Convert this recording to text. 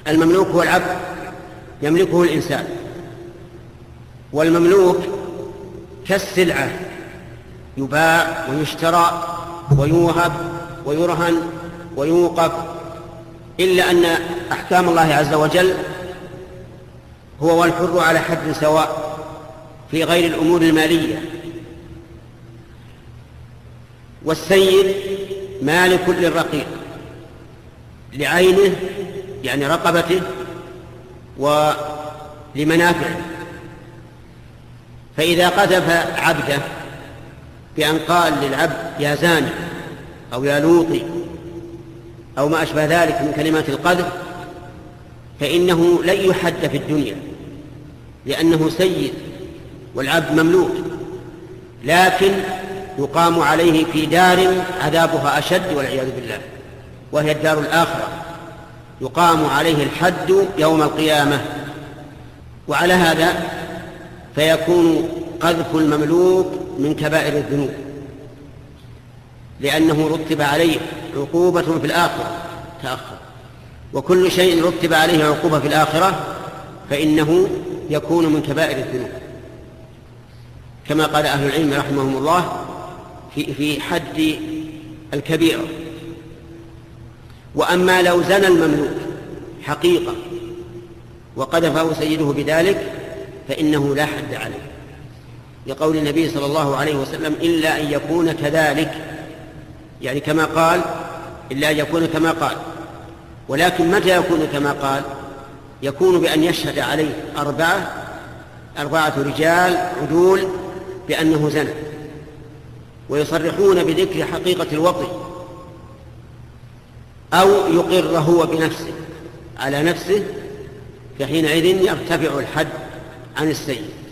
المملوك هو العبد يملكه الإنسان، والمملوك كالسلعة يباع ويشترى ويوهب ويرهن ويوقف، إلا أن أحكام الله عز وجل هو والحر على حد سواء في غير الأمور المالية. والسيد مالك للرقيق لعينه يعني رقبته ولمنافعه، فإذا قذف عبده بأن قال للعبد يا زاني أو يا لوطي أو ما أشبه ذلك من كلمات القذف فإنه لن يحد في الدنيا لأنه سيد والعبد مملوك، لكن يقام عليه في دار عذابها أشد والعياذ بالله، وهي الدار الآخرة، يقام عليه الحد يوم القيامة. وعلى هذا فيكون قذف المملوك من كبائر الذنوب، لأنه رتب عليه عقوبة في الآخرة تأخر، وكل شيء رتب عليه عقوبة في الآخرة فإنه يكون من كبائر الذنوب، كما قال أهل العلم رحمهم الله في حد الكبيرة. وأما لو زنى المملوك حقيقة وقذفه سيده بذلك فإنه لا حد عليه، لقول النبي صلى الله عليه وسلم إلا أن يكون كذلك، يعني كما قال إلا أن يكون كما قال. ولكن متى يكون كما قال؟ يكون بأن يشهد عليه أربعة رجال عدول بأنه زنى، ويصرحون بذكر حقيقة الوطي، أو يقر هو بنفسه على نفسه، فحينئذ يرتفع الحد عن السيد.